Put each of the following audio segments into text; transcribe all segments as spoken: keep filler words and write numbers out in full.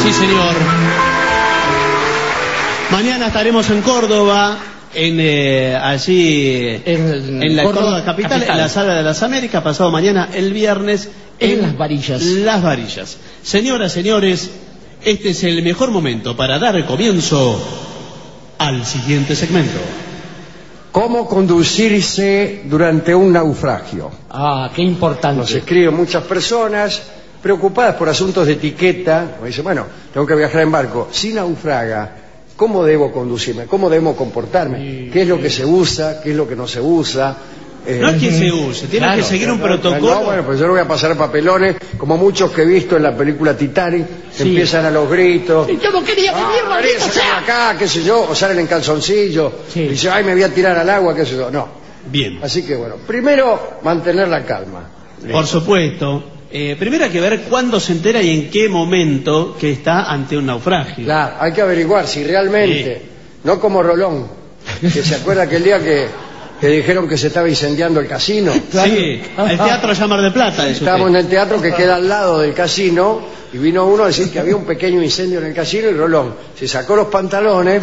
Sí, señor. Mañana estaremos en Córdoba, en eh, allí en, en la Córdoba, Córdoba capital, capital, en la Sala de las Américas. Pasado mañana, el viernes, en, en Las Varillas. Las Varillas. Señoras, señores, este es el mejor momento para dar comienzo al siguiente segmento. ¿Cómo conducirse durante un naufragio? Ah, qué importante. Nos escriben muchas personas preocupadas por asuntos de etiqueta. Me dicen, bueno, tengo que viajar en barco. Si naufraga, ¿cómo debo conducirme? ¿Cómo debo comportarme? ¿Qué es lo que se usa? ¿Qué es lo que no se usa? Eh, no es que se use, tiene claro, que seguir un protocolo. No, bueno, pues yo no voy a pasar papelones, como muchos que he visto en la película Titanic, sí. Empiezan a los gritos. Yo no quería venir, ah, maldito sea. Acá, qué sé yo, o salen en calzoncillo, sí. Y dice, ay, me voy a tirar al agua, qué sé yo. No. Bien. Así que bueno, primero mantener la calma. Por supuesto. Eh, primero hay que ver cuándo se entera y en qué momento que está ante un naufragio. Claro, hay que averiguar si realmente, sí. No como Rolón, que se acuerda que el día que... que dijeron que se estaba incendiando el casino. Sí, el Teatro Llamar de Plata. Estábamos en el teatro que queda al lado del casino y vino uno a decir que había un pequeño incendio en el casino y Rolón se sacó los pantalones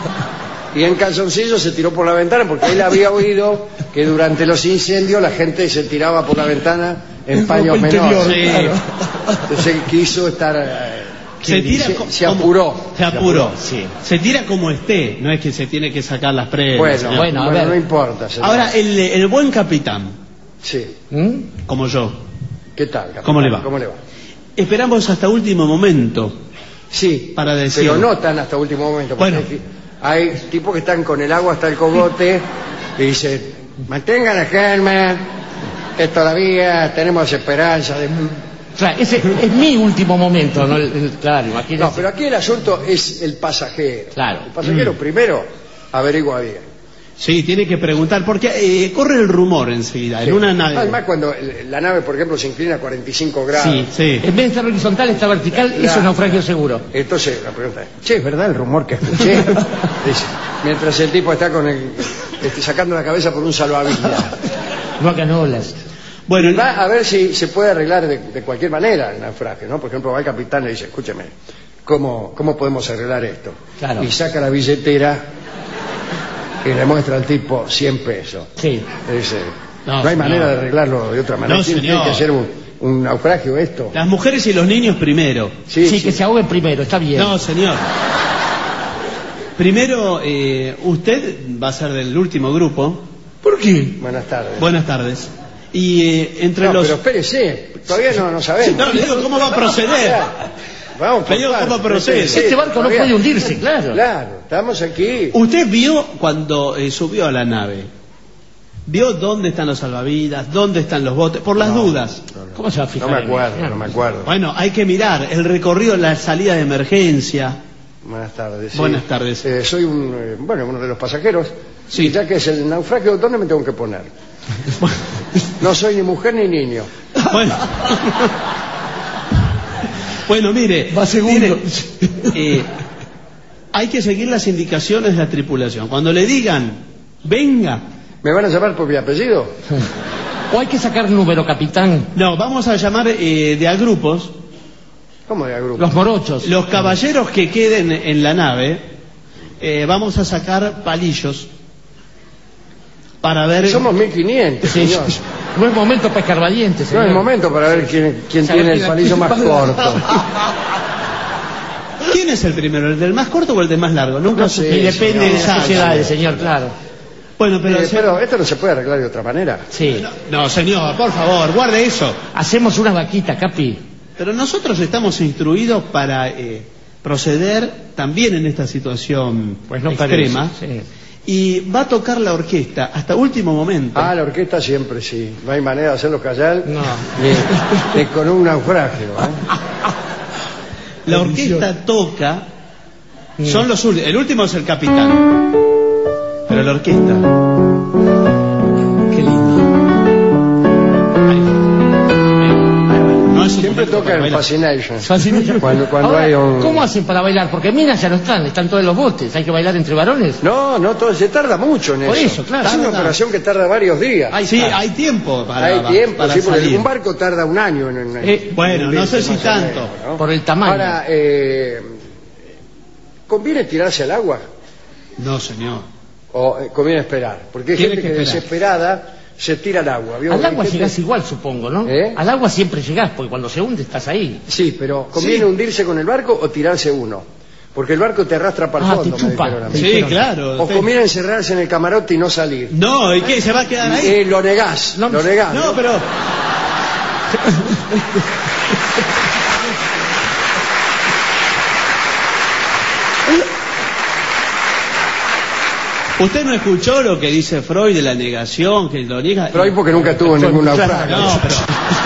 y en calzoncillo se tiró por la ventana porque él había oído que durante los incendios la gente se tiraba por la ventana en paños menores. Sí. Claro. Entonces quiso estar... Se, tira se, se apuró. Se apuró, sí. Se tira como esté, no es que se tiene que sacar las prendas. Bueno, bueno, a ver. No importa. Señor. Ahora, el, el buen capitán. Sí. ¿Mm? Como yo. ¿Qué tal, capitán? ¿Cómo le va? ¿Cómo le va? Esperamos hasta último momento. Sí, para decir. Pero no tan hasta último momento. Bueno. Hay tipos que están con el agua hasta el cogote y dicen, mantengan la calma, que todavía tenemos esperanza de... O sea, ese es mi último momento, ¿no? Claro, imagínese. No, pero aquí el asunto es el pasajero. Claro. El pasajero mm. primero averigua bien. Sí, tiene que preguntar, porque eh, corre el rumor enseguida, sí. En una nave. Además, cuando la nave, por ejemplo, se inclina a cuarenta y cinco grados. Sí, sí. En vez de estar horizontal, está vertical, la, eso es naufragio seguro. Entonces, la pregunta es, che, ¿es verdad el rumor que escuché? Dice, mientras el tipo está con el, este, sacando la cabeza por un salvavidas. No hagan olas. Bueno, va a ver si se puede arreglar de, de cualquier manera el naufragio, ¿no? Por ejemplo, va el capitán y le dice, escúcheme, ¿cómo, cómo podemos arreglar esto? Claro. Y saca la billetera y le muestra al tipo cien pesos. Sí. Le dice, no, no hay señor. manera de arreglarlo de otra manera. No, tiene, tiene que hacer un, un naufragio esto. Las mujeres y los niños primero. Sí, sí, sí. Que se ahoguen primero, está bien. No, señor. Primero, eh, usted va a ser del último grupo. ¿Por qué? Buenas tardes. Buenas tardes. Y eh, entre no, los... pero espérese, todavía no, no sabemos. Sí, no, le digo cómo va a proceder. Vamos, le digo cómo procede. Este barco todavía no puede hundirse, claro. Claro, estamos aquí. Usted vio cuando eh, subió a la nave, vio dónde están los salvavidas, dónde están los botes, por las no, dudas. No, no, ¿Cómo se va a fijar? No me acuerdo, no me acuerdo. Bueno, hay que mirar el recorrido, la salida de emergencia. Buenas tardes. Sí. Buenas tardes. Eh, soy un, eh, bueno, uno de los pasajeros. Sí. Y ya que es el naufragio, ¿dónde me tengo que poner? No soy ni mujer ni niño. Bueno, bueno mire, va segundo. Mire, eh, hay que seguir las indicaciones de la tripulación. Cuando le digan, venga. ¿Me van a llamar por mi apellido? ¿O hay que sacar número, capitán? No, vamos a llamar eh, de a grupos. ¿Cómo de a grupos? Los morochos. Los caballeros que queden en la nave, eh, vamos a sacar palillos. Para ver... Somos mil quinientos, sí, señor. No es momento para escarbadientes, señor. No es momento para ver quién, quién tiene el palillo más corto. ¿Quién es el primero? ¿El del más corto o el del más largo? Nunca no sé, y depende señor, de las sociedades, señor, claro. Bueno, pero, eh, pero esto no se puede arreglar de otra manera. Sí. No, no, señor, por favor, guarde eso. Hacemos una vaquita, capi. Pero nosotros estamos instruidos para eh, proceder también en esta situación pues no extrema. Parece, sí. Y va a tocar la orquesta hasta último momento. Ah, la orquesta siempre sí. No hay manera de hacerlo callar. No. Ni, ni con un naufragio. ¿eh? La orquesta toca. Son los últimos. El último es el capitán. Pero la orquesta. Qué lindo. Ahí. No es Siempre momento toca para el bailar. Fascination. Fascination. Cuando, cuando Ahora, hay un... ¿cómo hacen para bailar? Porque minas ya no están, están todos en los botes. ¿Hay que bailar entre varones? No, no, todo, se tarda mucho en Por eso. eso, claro. Es una Tarda. operación que tarda varios días. Ay, sí, hay tiempo para, Hay tiempo, para sí, porque salir. un barco tarda un año en... en- Eh, Bueno, no sé hundirse, si más o tanto. menos, ¿no? Por el tamaño. Ahora, eh, ¿conviene tirarse al agua No, señor. o eh, conviene esperar? Porque hay Tiene gente que que, esperar. desesperada se tira al agua. ¿vio? Al Hay agua gente- llegás igual, supongo, ¿no? ¿Eh? Al agua siempre llegás, porque cuando se hunde estás ahí. Sí, pero ¿conviene Sí. hundirse con el barco o tirarse uno? Porque el barco te arrastra para el Ah, fondo, te me chupa. dijeron a mí. Sí, dijeron- claro. O usted- conviene encerrarse en el camarote y no salir. No, ¿y qué? ¿Se va a quedar ahí? Eh, lo negás, No, lo negás. No, pero... ¿Usted no escuchó lo que dice Freud de la negación, que lo niega? Freud porque nunca tuvo ningún naufragio. No, pero...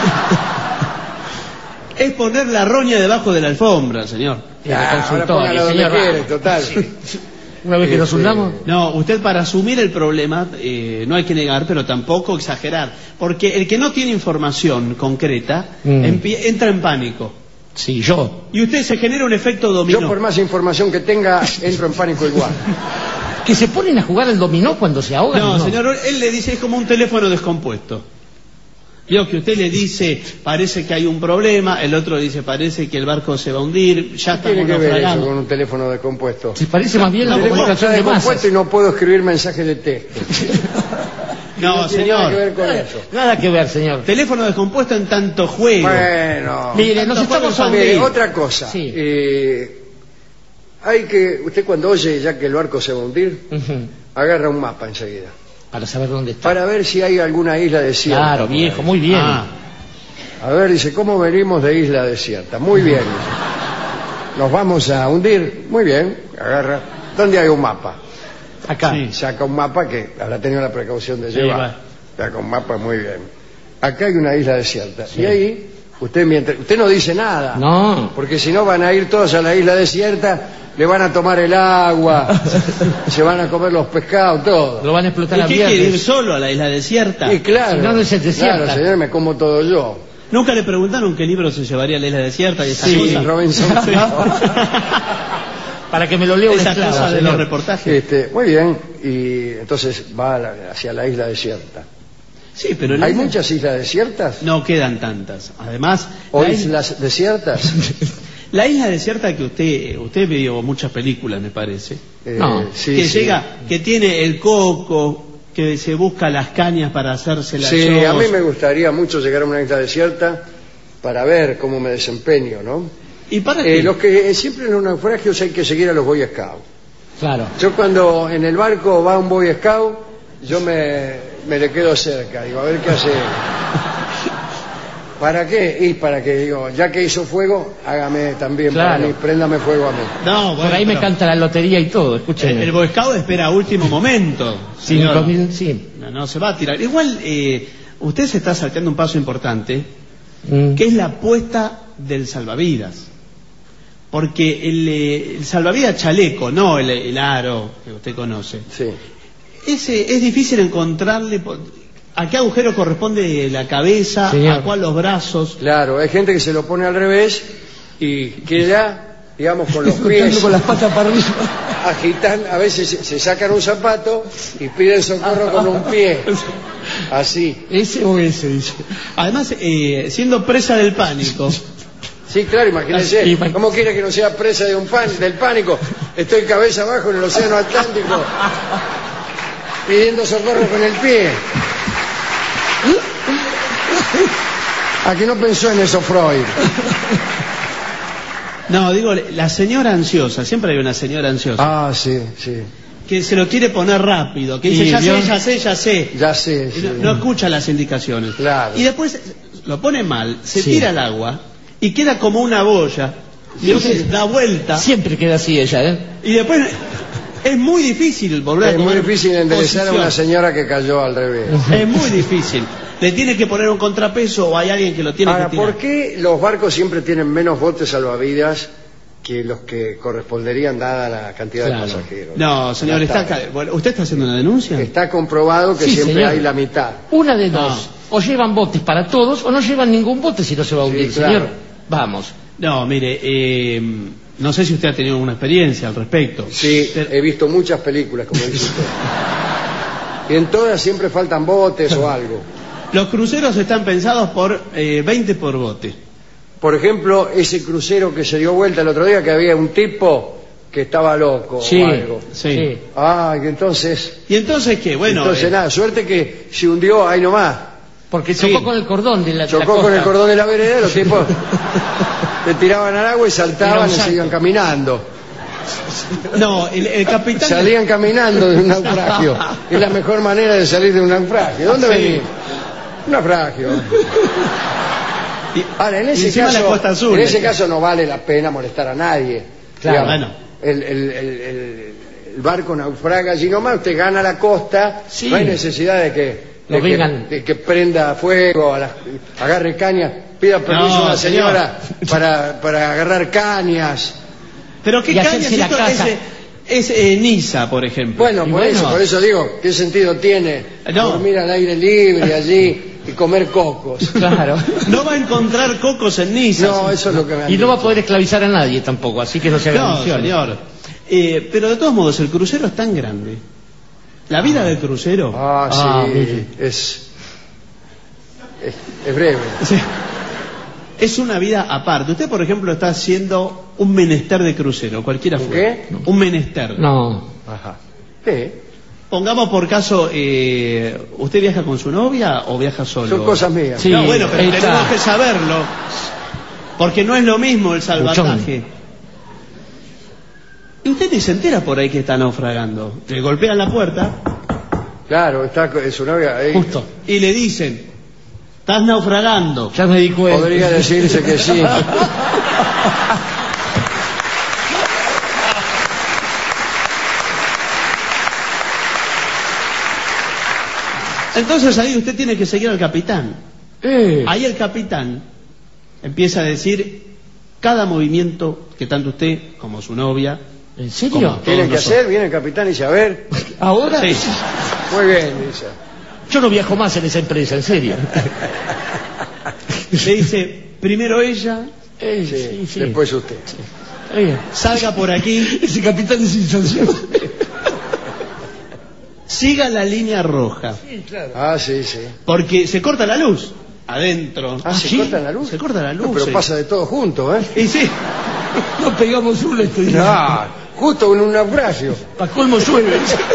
Es poner la roña debajo de la alfombra, señor. En el Ah, ahora consultorio, póngalo donde señor. quiere, total. Una vez que nos Este, hundamos. No, usted para asumir el problema eh, no hay que negar, pero tampoco exagerar. Porque el que no tiene información concreta Mm. empie- entra en pánico. Sí, yo. Y usted se genera un efecto dominó. Yo por más información que tenga, entro en pánico igual. ¿Que se ponen a jugar al dominó cuando se ahogan? No, señor, él le dice, es como un teléfono descompuesto. Vio que usted le dice, parece que hay un problema, el otro dice, parece que el barco se va a hundir, ya ¿Qué tiene estamos que ver eso naufragando. con un teléfono descompuesto? Se parece más bien a No, la El teléfono comunicación está de masas. descompuesto y no puedo escribir mensajes de texto. No, tiene nada que señor, ver con eso. Nada que ver, señor. teléfono descompuesto en tanto juego. Bueno. Mire, nos Tampoco estamos son Mire, hundiendo. otra cosa. Sí. Eh, hay que, usted cuando oye ya que el barco se va a hundir, Ujú. agarra un mapa enseguida. Para saber dónde está. Para ver si hay alguna isla desierta. Claro, viejo, muy bien. Ah, A ver, dice, ¿cómo venimos de isla desierta? Muy bien. dice. Nos vamos a hundir. Muy bien. Agarra. ¿Dónde hay un mapa? Acá. Sí. Saca un mapa que habrá tenido la precaución de Sí, llevar. va. Saca un mapa, muy bien. Acá hay una isla desierta. Y ahí, usted mientras, usted no dice nada. No. Porque si no van a ir todos a la isla desierta, le van a tomar el agua, se van a comer los pescados, todo. Lo van a explotar ¿y a qué quiere ir viernes. solo a la isla desierta? Y claro, Si no, no es desierta. claro, señor, me como todo yo. ¿Nunca le preguntaron qué libro se llevaría a la isla desierta y esas Sí, cosas? Robinson. Para que me lo lea un Esas esclavo, cosas de señor. los reportajes. Este, muy bien, y entonces va a la- hacia la isla desierta. Sí, pero la ¿Hay isla- muchas islas desiertas? No quedan tantas. Además, ¿O la isla, islas desiertas? la isla desierta que usted usted vio muchas películas, me parece. Eh, No, sí, que sí. llega, que tiene el coco, que se busca las cañas para hacerse la Sí, a mí me gustaría mucho llegar a una isla desierta para ver cómo me desempeño, ¿no? ¿Y para Eh, qué? los que siempre en los naufragios hay que seguir a los Boy Scouts. Claro. Yo cuando en el barco va un Boy Scout, yo me, me le quedo cerca, digo, a ver qué hace. ¿Para qué? Y para que, digo, ya que hizo fuego, hágame también para Claro. mí, préndame fuego a mí. No, bueno, Por ahí me pero canta la lotería y todo, el, escúcheme. el Boy Scout espera a último momento. Sí, señor. comida- sí. No, no se va a tirar. Igual, eh, usted se está saltando un paso importante, Mm. que es la apuesta del salvavidas. Porque el, eh, el salvavidas chaleco, no el, el aro que usted conoce, Sí. ese es difícil encontrarle po- a qué agujero corresponde la cabeza, Señor. a cuál los brazos. Claro, hay gente que se lo pone al revés y queda, digamos, con los pies Con las patas para arriba. agitan, a veces se, se sacan un zapato y piden socorro con un pie. Así. Ese o ese, dice. Además, eh, siendo presa del pánico, Sí, claro, imagínese. Sí, imag- ¿Cómo quiere que no sea presa de un pan, del pánico? Estoy cabeza abajo en el océano Atlántico pidiendo socorro con el pie. ¿A qué no pensó en eso Freud? no, digo, la señora ansiosa, siempre hay una señora ansiosa, Ah, sí, sí. que se lo quiere poner rápido, que dice, Y ya vio- sé, ya sé, ya sé. Ya sé, Y sí. no, no escucha las indicaciones. Claro. Y después lo pone mal, se Sí. tira al agua y queda como una boya. Y entonces da vuelta. Siempre queda así ella, ¿eh? Y después es muy difícil volver a Es muy tomar difícil enderezar a una posición. señora que cayó al revés. Es muy difícil. Le tiene que poner un contrapeso o hay alguien que lo tiene Ahora, que tirar. ¿por qué los barcos siempre tienen menos botes salvavidas que los que corresponderían dada la cantidad Claro. de pasajeros? No, señor, Ya está acá. Bueno, ¿usted está haciendo una denuncia? Está comprobado que Sí, siempre señor. hay la mitad. Una de No. dos. O llevan botes para todos o no llevan ningún bote si no se va a hundir, Sí, claro. señor. Vamos. No, mire, eh, no sé si usted ha tenido alguna experiencia al respecto. Sí, Pero- he visto muchas películas, como dice usted. Y en todas siempre faltan botes o algo. Los cruceros están pensados por eh, veinte por bote. Por ejemplo, ese crucero que se dio vuelta el otro día, que había un tipo que estaba loco Sí, o algo. Sí. Ah, y entonces... ¿Y entonces qué? Bueno, entonces eh, nada, suerte que se hundió ahí nomás. Porque chocó Sí. con el cordón de la, de la Chocó con costa. el cordón de la vereda y los tipos se tiraban al agua y Era saltaban un y salto. se iban caminando. no, el, el capitán... Salían caminando de un naufragio. Es la mejor manera de salir de un naufragio. ¿Dónde Sí. venís? Un naufragio. Y- Ahora, en y ese, encima caso, la costa azul. en ese caso no vale la pena molestar a nadie. Claro, Digamos, bueno. el, el- el- el- el barco naufraga allí nomás, usted gana la costa, Sí. no hay necesidad de que, No de que, vengan. de que prenda fuego, a las- agarre cañas, pida permiso No, a una señor. señora para, para agarrar cañas. Pero qué Y caña hacerse si la esto casa. es, es eh, Niza, por ejemplo. Bueno, Y por bueno. eso, por eso digo, ¿qué sentido tiene No. dormir al aire libre allí y comer cocos? Claro. No va a encontrar cocos en Niza. No, eso es lo que me han Y no va a dicho. poder esclavizar a nadie tampoco, así que no se haga No, ilusiones. señor. Eh, pero de todos modos, el crucero es tan grande. La vida del crucero... Ah, sí, Ah, mire. es, es, es breve. Sí. Es una vida aparte. Usted, por ejemplo, está haciendo un menester de crucero, cualquiera ¿Un fue. qué? Un menester. No. Ajá. Sí, Pongamos por caso, eh, ¿usted viaja con su novia o viaja solo? son cosas mías. Sí. No, bueno, pero ahí tenemos está. que saberlo. Porque no es lo mismo el salvataje. Y usted ni se entera por ahí que está naufragando. Le golpean la puerta Claro, está con su novia ahí. Justo. y le dicen, estás naufragando. Ya me di cuenta. Podría decirse que sí. Entonces ahí usted tiene que seguir al capitán. Eh, Ahí el capitán empieza a decir cada movimiento que tanto usted como su novia... ¿En serio? ¿Cómo? Tienen que nosotros. hacer, viene el capitán y dice, a ver, ¿Ahora? Sí. muy bien, dice. Yo no viajo más en esa empresa, en serio. Le dice, primero ella, Eh, Sí, sí, sí. después usted. Eh, salga por aquí, ese capitán es insensación. siga la línea roja, Ah, sí, sí. porque se corta la luz adentro. Ah, ¿se ¿sí? corta la luz? Se corta la luz. No, pero sí. pasa de todo junto, ¿eh? Y sí, No pegamos una, estoy No, justo en un naufragio. Para colmo llueve.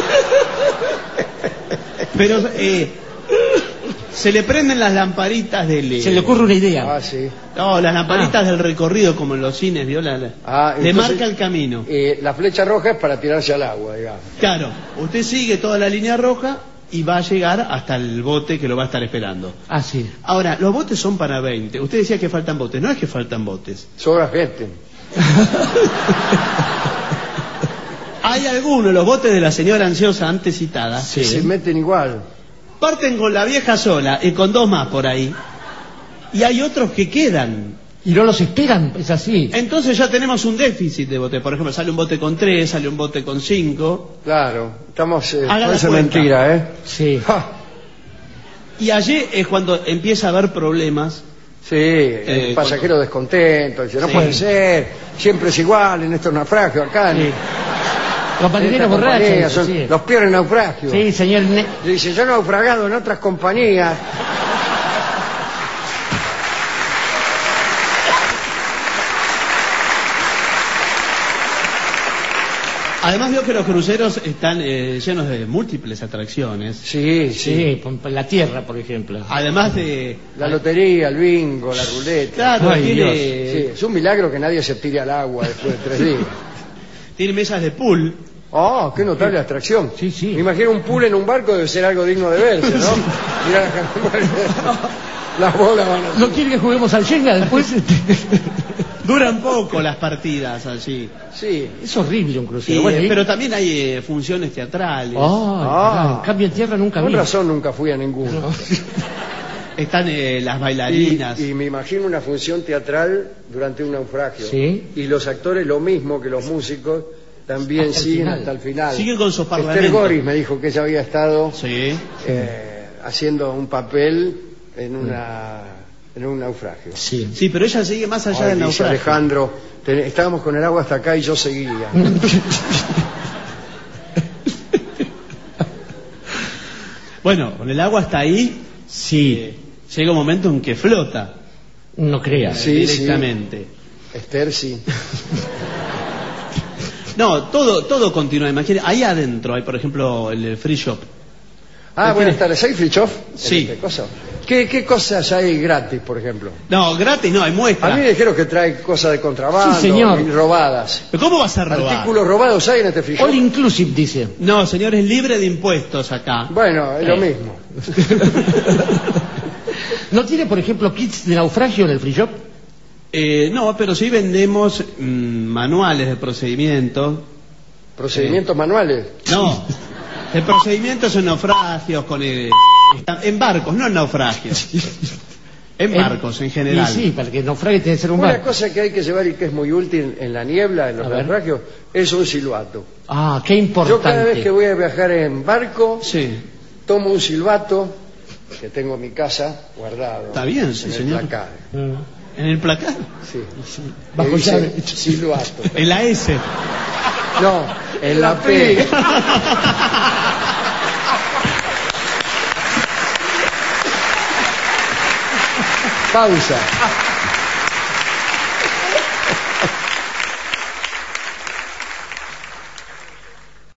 pero eh, se le prenden las lamparitas del... Se le ocurre una idea. Ah, sí. No, las lamparitas del recorrido como en los cines, ¿vio? La- la- Ah, le entonces- marca el camino. Eh, la flecha roja es para tirarse al agua, digamos. Claro, usted sigue toda la línea roja y va a llegar hasta el bote que lo va a estar esperando. Ah, sí. Ahora, los botes son para veinte. Usted decía que faltan botes. No es que faltan botes. Sobra gente. Hay algunos, los botes de la señora ansiosa antes citada, Sí. Que se meten igual. parten con la vieja sola y con dos más por ahí. Y hay otros que quedan. Y no los esperan, es así. Entonces ya tenemos un déficit de botes. Por ejemplo, sale un bote con tres, sale un bote con cinco. Claro, estamos... Eh, Haga la parece cuenta. mentira, ¿eh? Sí. Ja, Y allí es cuando empieza a haber problemas. sí, el Eh, pasajero descontento, dice, no Sí. puede ser, siempre es igual en estos naufragios acá. en- Sí. Los en marineros esta compañía, borrachos. son Sí. los peores naufragios. Sí, señor. Ne- Dice, yo he naufragado en otras compañías. Además veo que los cruceros están eh, llenos de múltiples atracciones. Sí, sí. Sí, por- por la tierra, por ejemplo. Además de... La lotería, el bingo, la ruleta. Claro, Ay, tiene, Sí, es un milagro que nadie se tire al agua después de tres días. tiene mesas de pool. Oh, qué notable atracción. Sí, sí. Me imagino un pool en un barco debe ser algo digno de verse, ¿no? Mirá las bolas van a... ¿No quiere que juguemos al Shenga después? Duran poco las partidas allí. Sí. Es horrible un Y, crucero. Bueno, eh, y- pero también hay eh, funciones teatrales. Ay, Ah. caray, en cambio en tierra nunca Con vi. razón nunca fui a ninguno. No. Están eh, las Y, bailarinas. y me imagino una función teatral durante un naufragio. Sí. Y los actores lo mismo que los músicos también Hasta el siguen final. hasta el final. Siguen con sus Esther parlamentos. Goris me dijo que ella había estado Sí. eh, haciendo un papel en una en un naufragio. Sí, sí, pero ella sigue más allá Ay, del dice naufragio. Alejandro, te- estábamos con el agua hasta acá y yo seguía. Bueno, con el agua hasta ahí, Sí, eh, llega un momento en que flota no creas. Sí, directamente. Esther, sí. No, todo, todo continúa. Imagínate, ahí adentro hay, por ejemplo, el free shop. Ah, ¿Tiene- buenas tardes. ¿Hay free shop? Sí. ¿En este coso? ¿Qué, ¿Qué cosas hay gratis, por ejemplo? No, gratis no, hay A muestra. mí me dijeron que trae cosas de contrabando Sí, señor. y robadas. ¿Pero cómo va a ser robar? ¿Artículos robados hay en este free shop? All inclusive, dice. No, señor, es libre de impuestos acá. Bueno, es lo Eh. mismo. ¿No tiene, por ejemplo, kits de naufragio en el free shop? Eh, no, pero sí vendemos mm, manuales de procedimiento. Procedimientos manuales. No, de procedimientos en naufragios, con el- en barcos, no en naufragios. En barcos, en general. Y sí, para que naufrague tiene que ser un Una barco. cosa que hay que llevar y que es muy útil en la niebla, en los A ver. naufragios, es un silbato. Ah, qué Yo cada vez importante. que voy a viajar en barco, Sí. tomo un silbato que tengo en mi casa guardado. Está bien, sí, en el señor. placar. Mm. En el placar. Sí. Bajo Que dice llave. silbato. En la S. No, en la P. Pausa.